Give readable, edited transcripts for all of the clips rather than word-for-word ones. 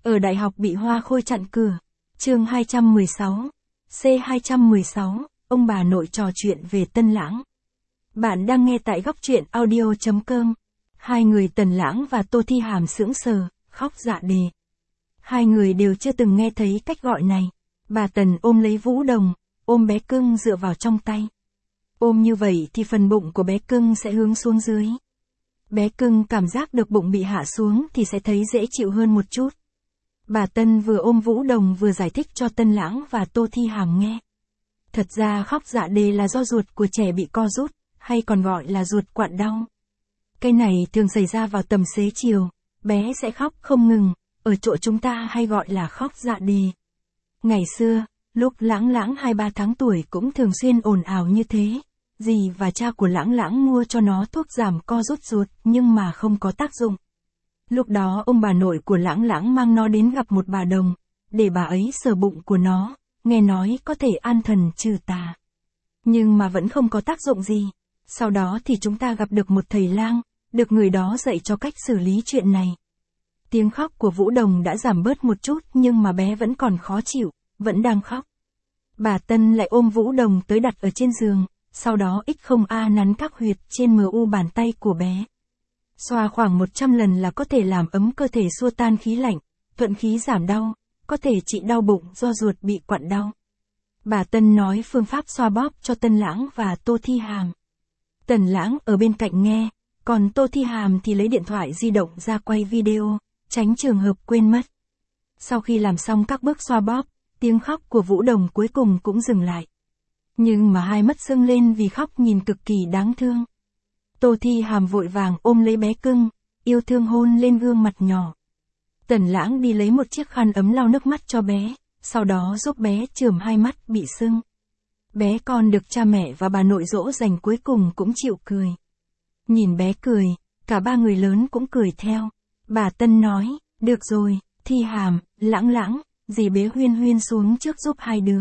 Ở đại học bị hoa khôi chặn cửa. Chương 216. C216, ông bà nội trò chuyện về Tân Lãng. Bạn đang nghe tại góc truyện audio.com. Hai người Tần Lãng và Tô Thi Hàm sững sờ, khóc rạ đề. Hai người đều chưa từng nghe thấy cách gọi này. Bà Tần ôm lấy Vũ Đồng, ôm bé cưng dựa vào trong tay. Ôm như vậy thì phần bụng của bé cưng sẽ hướng xuống dưới. Bé cưng cảm giác được bụng bị hạ xuống thì sẽ thấy dễ chịu hơn một chút. Bà Tân vừa ôm Vũ Đồng vừa giải thích cho Tân Lãng và Tô Thi Hàm nghe. Thật ra khóc dạ đề là do ruột của trẻ bị co rút, hay còn gọi là ruột quặn đau. Cái này thường xảy ra vào tầm xế chiều, bé sẽ khóc không ngừng, ở chỗ chúng ta hay gọi là khóc dạ đề. Ngày xưa, lúc Lãng 2-3 tháng tuổi cũng thường xuyên ồn ào như thế. Dì và cha của Lãng mua cho nó thuốc giảm co rút ruột nhưng mà không có tác dụng. Lúc đó ông bà nội của Lãng mang nó đến gặp một bà đồng, để bà ấy sờ bụng của nó, nghe nói có thể an thần trừ tà. Nhưng mà vẫn không có tác dụng gì. Sau đó thì chúng ta gặp được một thầy lang, được người đó dạy cho cách xử lý chuyện này. Tiếng khóc của Vũ Đồng đã giảm bớt một chút nhưng mà bé vẫn còn khó chịu, vẫn đang khóc. Bà Tân lại ôm Vũ Đồng tới đặt ở trên giường, sau đó X0A nắn các huyệt trên mu bàn tay của bé. Xoa khoảng 100 lần là có thể làm ấm cơ thể, xua tan khí lạnh, thuận khí giảm đau, có thể trị đau bụng do ruột bị quặn đau. Bà Tân nói phương pháp xoa bóp cho Tân Lãng và Tô Thi Hàm. Tần Lãng ở bên cạnh nghe, còn Tô Thi Hàm thì lấy điện thoại di động ra quay video, tránh trường hợp quên mất. Sau khi làm xong các bước xoa bóp, tiếng khóc của Vũ Đồng cuối cùng cũng dừng lại. Nhưng mà hai mắt sưng lên vì khóc nhìn cực kỳ đáng thương. Tô Thi Hàm vội vàng ôm lấy bé cưng, yêu thương hôn lên gương mặt nhỏ. Tần Lãng đi lấy một chiếc khăn ấm lau nước mắt cho bé, sau đó giúp bé chườm hai mắt bị sưng. Bé con được cha mẹ và bà nội dỗ dành cuối cùng cũng chịu cười. Nhìn bé cười, cả ba người lớn cũng cười theo. Bà Tân nói, được rồi, Thi Hàm, Lãng, dì bế Huyên xuống trước giúp hai đứa.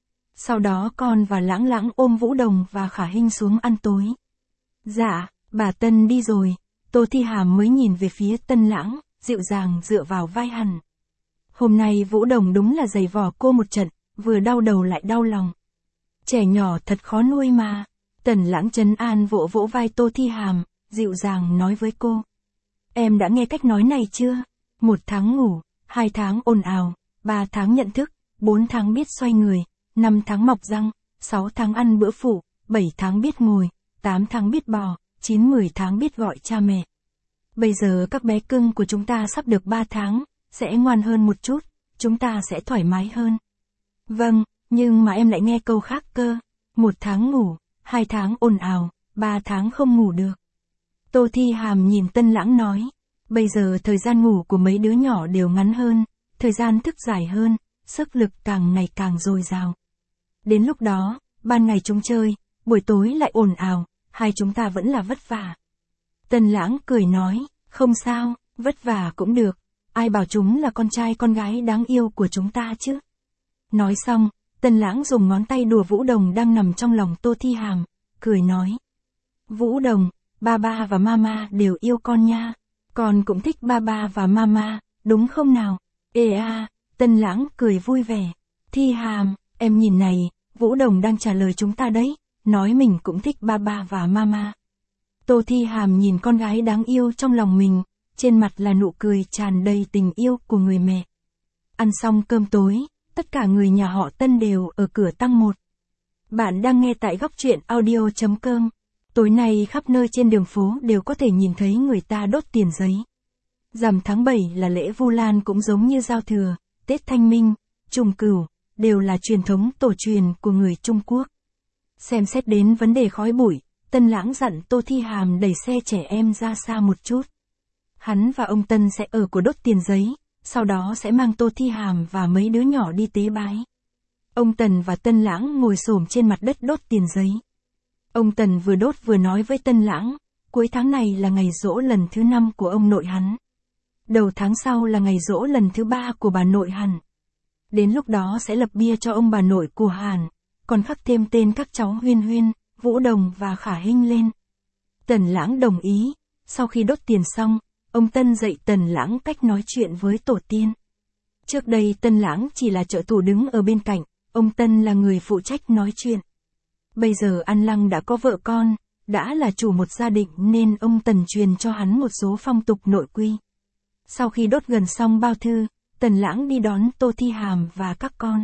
Sau đó con và Lãng ôm Vũ Đồng và Khả Hinh xuống ăn tối. Dạ, bà Tân đi rồi, Tô Thi Hàm mới nhìn về phía Tân Lãng, dịu dàng dựa vào vai hắn. Hôm nay Vũ Đồng đúng là giày vò cô một trận, vừa đau đầu lại đau lòng. Trẻ nhỏ thật khó nuôi mà. Tần Lãng trấn an vỗ vai Tô Thi Hàm, dịu dàng nói với cô. Em đã nghe cách nói này chưa? 1 tháng ngủ, 2 tháng ồn ào, 3 tháng nhận thức, 4 tháng biết xoay người, 5 tháng mọc răng, 6 tháng ăn bữa phụ, 7 tháng biết ngồi, 8 tháng biết bò, 9-10 tháng biết gọi cha mẹ. Bây giờ các bé cưng của chúng ta sắp được 3 tháng, sẽ ngoan hơn một chút, chúng ta sẽ thoải mái hơn. Vâng, nhưng mà em lại nghe câu khác cơ. 1 tháng ngủ, 2 tháng ồn ào, 3 tháng không ngủ được. Tô Thi Hàm nhìn Tân Lãng nói, bây giờ thời gian ngủ của mấy đứa nhỏ đều ngắn hơn, thời gian thức dài hơn, sức lực càng ngày càng dồi dào. Đến lúc đó, ban ngày chúng chơi, buổi tối lại ồn ào, hai chúng ta vẫn là vất vả. Tân Lãng cười nói, không sao, vất vả cũng được, ai bảo chúng là con trai con gái đáng yêu của chúng ta chứ. Nói xong, Tân Lãng dùng ngón tay đùa Vũ Đồng đang nằm trong lòng Tô Thi Hàm, cười nói. Vũ Đồng, ba và mama đều yêu con nha, con cũng thích ba và mama, đúng không nào? Ê à, Tân Lãng cười vui vẻ. Thi Hàm, em nhìn này, Vũ Đồng đang trả lời chúng ta đấy, nói mình cũng thích ba và mama. Tô Thi Hàm nhìn con gái đáng yêu trong lòng mình, trên mặt là nụ cười tràn đầy tình yêu của người mẹ. Ăn xong cơm tối, tất cả người nhà họ Tân đều ở cửa tăng 1. Bạn đang nghe tại góc truyện audio.com. Tối nay khắp nơi trên đường phố đều có thể nhìn thấy người ta đốt tiền giấy. Rằm tháng 7 là lễ Vu Lan, cũng giống như Giao Thừa, Tết Thanh Minh, Trùng Cửu, đều là truyền thống tổ truyền của người Trung Quốc. Xem xét đến vấn đề khói bụi, Tân Lãng dặn Tô Thi Hàm đẩy xe trẻ em ra xa một chút. Hắn và ông Tân sẽ ở của đốt tiền giấy, sau đó sẽ mang Tô Thi Hàm và mấy đứa nhỏ đi tế bái. Ông Tần và Tân Lãng ngồi xổm trên mặt đất đốt tiền giấy. Ông Tần vừa đốt vừa nói với Tân Lãng, cuối tháng này là ngày giỗ lần thứ 5 của ông nội hắn. Đầu tháng sau là ngày giỗ lần thứ 3 của bà nội hắn. Đến lúc đó sẽ lập bia cho ông bà nội của hắn, còn khắc thêm tên các cháu Huyên, Vũ Đồng và Khả Hinh lên. Tần Lãng đồng ý. Sau khi đốt tiền xong, ông Tân dạy Tần Lãng cách nói chuyện với tổ tiên. Trước đây Tân Lãng chỉ là trợ thủ đứng ở bên cạnh, ông Tân là người phụ trách nói chuyện. Bây giờ An Lăng đã có vợ con, đã là chủ một gia đình nên ông Tần truyền cho hắn một số phong tục nội quy. Sau khi đốt gần xong bao thư, Tần Lãng đi đón Tô Thi Hàm và các con.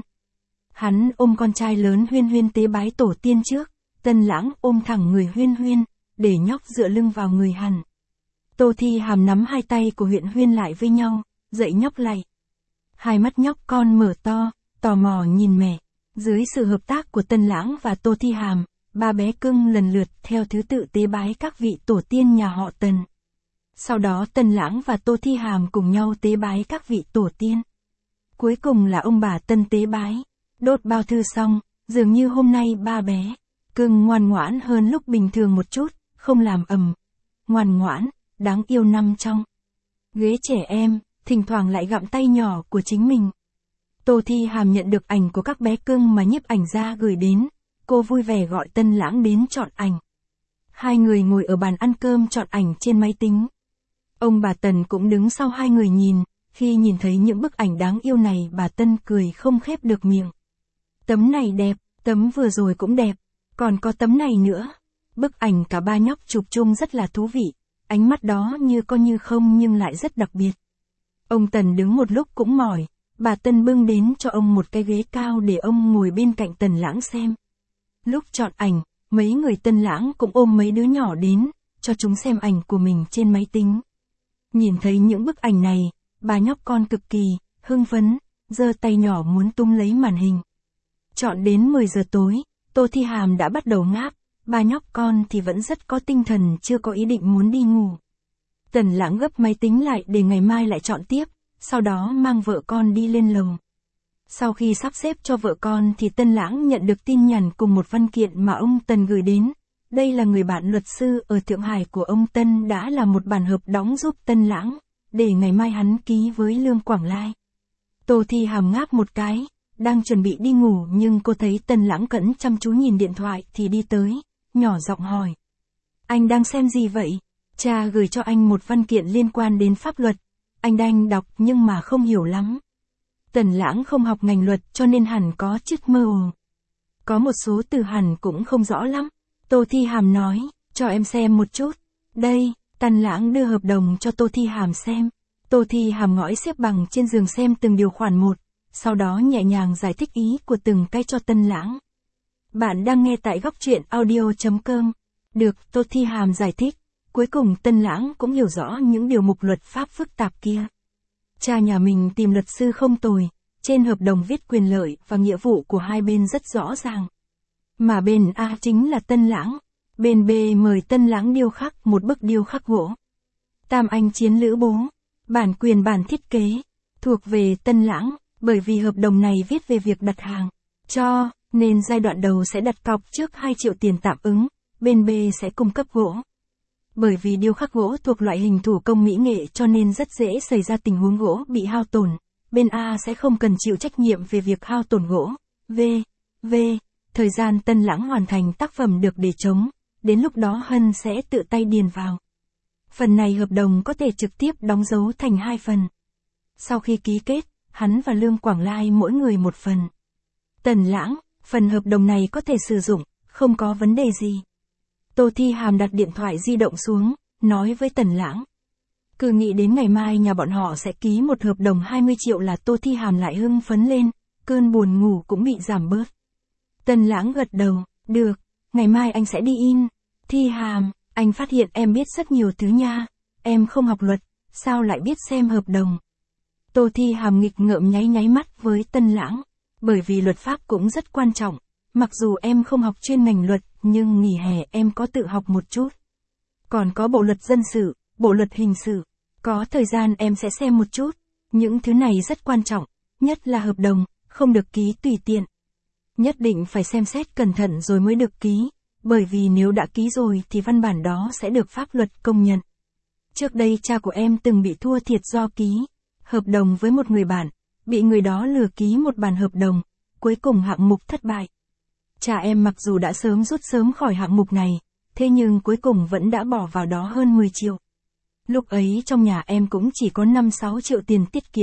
Hắn ôm con trai lớn Huyên Huyên tế bái tổ tiên trước, Tần Lãng ôm thẳng người Huyên Huyên, để nhóc dựa lưng vào người hắn. Tô Thi Hàm nắm hai tay của Huyên Huyên lại với nhau, dạy nhóc lạy. Hai mắt nhóc con mở to, tò mò nhìn mẹ. Dưới sự hợp tác của Tần Lãng và Tô Thi Hàm, ba bé cưng lần lượt theo thứ tự tế bái các vị tổ tiên nhà họ Tần. Sau đó Tần Lãng và Tô Thi Hàm cùng nhau tế bái các vị tổ tiên. Cuối cùng là ông bà Tân tế bái. Đốt bao thư xong, dường như hôm nay ba bé cưng ngoan ngoãn hơn lúc bình thường một chút, không làm ầm. Ngoan ngoãn, đáng yêu nằm trong ghế trẻ em, thỉnh thoảng lại gặm tay nhỏ của chính mình. Tô Thi Hàm nhận được ảnh của các bé cưng mà nhiếp ảnh gia gửi đến, cô vui vẻ gọi Tân Lãng đến chọn ảnh. Hai người ngồi ở bàn ăn cơm chọn ảnh trên máy tính. Ông bà Tần cũng đứng sau hai người nhìn, khi nhìn thấy những bức ảnh đáng yêu này bà Tân cười không khép được miệng. Tấm này đẹp, tấm vừa rồi cũng đẹp, còn có tấm này nữa. Bức ảnh cả ba nhóc chụp chung rất là thú vị, ánh mắt đó như có như không nhưng lại rất đặc biệt. Ông Tần đứng một lúc cũng mỏi, bà Tân bưng đến cho ông một cái ghế cao để ông ngồi bên cạnh Tần Lãng xem. Lúc chọn ảnh, mấy người Tân Lãng cũng ôm mấy đứa nhỏ đến, cho chúng xem ảnh của mình trên máy tính. Nhìn thấy những bức ảnh này, bà nhóc con cực kỳ hưng phấn, giơ tay nhỏ muốn tung lấy màn hình. Chọn đến 10 giờ tối, Tô Thi Hàm đã bắt đầu ngáp, ba nhóc con thì vẫn rất có tinh thần chưa có ý định muốn đi ngủ. Tần Lãng gấp máy tính lại để ngày mai lại chọn tiếp, sau đó mang vợ con đi lên lầu. Sau khi sắp xếp cho vợ con thì Tân Lãng nhận được tin nhắn cùng một văn kiện mà ông Tần gửi đến. Đây là người bạn luật sư ở Thượng Hải của ông Tân đã làm một bản hợp đồng giúp Tân Lãng, để ngày mai hắn ký với Lương Quảng Lai. Tô Thi Hàm ngáp một cái, đang chuẩn bị đi ngủ nhưng cô thấy Tân Lãng cẩn chăm chú nhìn điện thoại thì đi tới, nhỏ giọng hỏi. Anh đang xem gì vậy? Cha gửi cho anh một văn kiện liên quan đến pháp luật. Anh đang đọc nhưng mà không hiểu lắm. Tần Lãng không học ngành luật cho nên hẳn có chút mơ hồ. Có một số từ hẳn cũng không rõ lắm. Tô Thi Hàm nói, cho em xem một chút. Đây, Tần Lãng đưa hợp đồng cho Tô Thi Hàm xem. Tô Thi Hàm ngồi xếp bằng trên giường xem từng điều khoản một, sau đó nhẹ nhàng giải thích ý của từng cái cho Tân Lãng. Bạn đang nghe tại góc truyện audio.com. Được Tô Thi Hàm giải thích. Cuối cùng Tân Lãng cũng hiểu rõ những điều mục luật pháp phức tạp kia. Cha nhà mình tìm luật sư không tồi, trên hợp đồng viết quyền lợi và nghĩa vụ của hai bên rất rõ ràng. Mà bên A chính là Tân Lãng, bên B mời Tân Lãng điêu khắc một bức điêu khắc gỗ. Tam Anh Chiến Lữ Bố, bản quyền bản thiết kế, thuộc về Tân Lãng, bởi vì hợp đồng này viết về việc đặt hàng, cho, nên giai đoạn đầu sẽ đặt cọc trước 2 triệu tiền tạm ứng, bên B sẽ cung cấp gỗ. Bởi vì điêu khắc gỗ thuộc loại hình thủ công mỹ nghệ cho nên rất dễ xảy ra tình huống gỗ bị hao tổn, bên A sẽ không cần chịu trách nhiệm về việc hao tổn gỗ. V. Thời gian Tân Lãng hoàn thành tác phẩm được để trống, đến lúc đó Hân sẽ tự tay điền vào. Phần này hợp đồng có thể trực tiếp đóng dấu thành 2 phần. Sau khi ký kết, hắn và Lương Quảng Lai mỗi người một phần. Tần Lãng, phần hợp đồng này có thể sử dụng, không có vấn đề gì. Tô Thi Hàm đặt điện thoại di động xuống, nói với Tần Lãng. Cứ nghĩ đến ngày mai nhà bọn họ sẽ ký một hợp đồng 20 triệu là Tô Thi Hàm lại hưng phấn lên, cơn buồn ngủ cũng bị giảm bớt. Tần Lãng gật đầu, được, ngày mai anh sẽ đi in. Thi Hàm, anh phát hiện em biết rất nhiều thứ nha, em không học luật, sao lại biết xem hợp đồng. Tô Thi Hàm nghịch ngợm nháy mắt với Tần Lãng, bởi vì luật pháp cũng rất quan trọng, mặc dù em không học chuyên ngành luật, nhưng nghỉ hè em có tự học một chút. Còn có bộ luật dân sự, bộ luật hình sự, có thời gian em sẽ xem một chút, những thứ này rất quan trọng, nhất là hợp đồng, không được ký tùy tiện. Nhất định phải xem xét cẩn thận rồi mới được ký, bởi vì nếu đã ký rồi thì văn bản đó sẽ được pháp luật công nhận. Trước đây cha của em từng bị thua thiệt do ký hợp đồng với một người bạn, bị người đó lừa ký một bản hợp đồng, cuối cùng hạng mục thất bại. Cha em mặc dù đã rút sớm khỏi hạng mục này, thế nhưng cuối cùng vẫn đã bỏ vào đó hơn 10 triệu. Lúc ấy trong nhà em cũng chỉ có 5-6 triệu tiền tiết kiệm,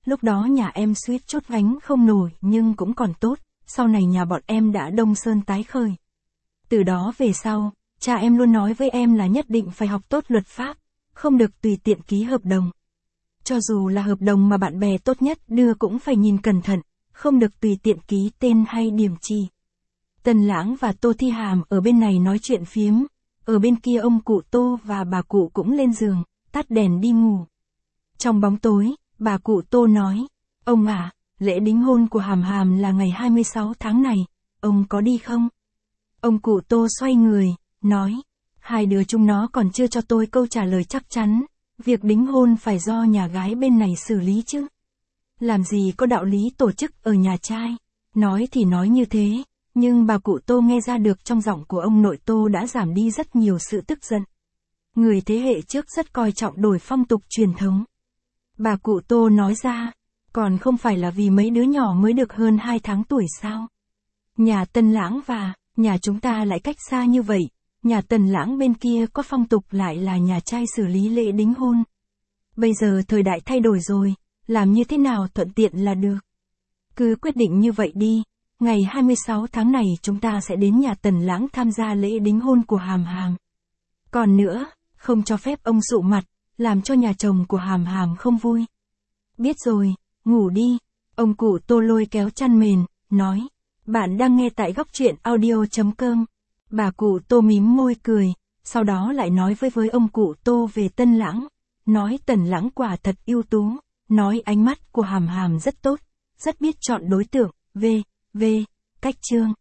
lúc đó nhà em suýt chút gánh không nổi nhưng cũng còn tốt, sau này nhà bọn em đã đông sơn tái khởi. Từ đó về sau, cha em luôn nói với em là nhất định phải học tốt luật pháp, không được tùy tiện ký hợp đồng. Cho dù là hợp đồng mà bạn bè tốt nhất đưa cũng phải nhìn cẩn thận, không được tùy tiện ký tên hay điểm chỉ. Tần Lãng và Tô Thi Hàm ở bên này nói chuyện phiếm, ở bên kia ông cụ Tô và bà cụ cũng lên giường, tắt đèn đi ngủ. Trong bóng tối, bà cụ Tô nói, ông à, lễ đính hôn của Hàm Hàm là ngày 26 tháng này, ông có đi không? Ông cụ Tô xoay người, nói, hai đứa chúng nó còn chưa cho tôi câu trả lời chắc chắn, việc đính hôn phải do nhà gái bên này xử lý chứ. Làm gì có đạo lý tổ chức ở nhà trai, nói thì nói như thế, nhưng bà cụ Tô nghe ra được trong giọng của ông nội Tô đã giảm đi rất nhiều sự tức giận. Người thế hệ trước rất coi trọng đổi phong tục truyền thống. Bà cụ Tô nói ra, còn không phải là vì mấy đứa nhỏ mới được hơn 2 tháng tuổi sao? Nhà Tân Lãng và nhà chúng ta lại cách xa như vậy, nhà Tần Lãng bên kia có phong tục lại là nhà trai xử lý lễ đính hôn. Bây giờ thời đại thay đổi rồi, làm như thế nào thuận tiện là được. Cứ quyết định như vậy đi, ngày 26 tháng này chúng ta sẽ đến nhà Tần Lãng tham gia lễ đính hôn của Hàm Hàm. Còn nữa, không cho phép ông sụ mặt, làm cho nhà chồng của Hàm Hàm không vui. Biết rồi, ngủ đi. Ông cụ Tô lôi kéo chăn mền, nói. Bạn đang nghe tại góc truyện audio.com. Bà cụ Tô mím môi cười, sau đó lại nói với ông cụ Tô về Tân Lãng. Nói Tần Lãng quả thật ưu tú, nói ánh mắt của Hàm Hàm rất tốt, rất biết chọn đối tượng, cách chương.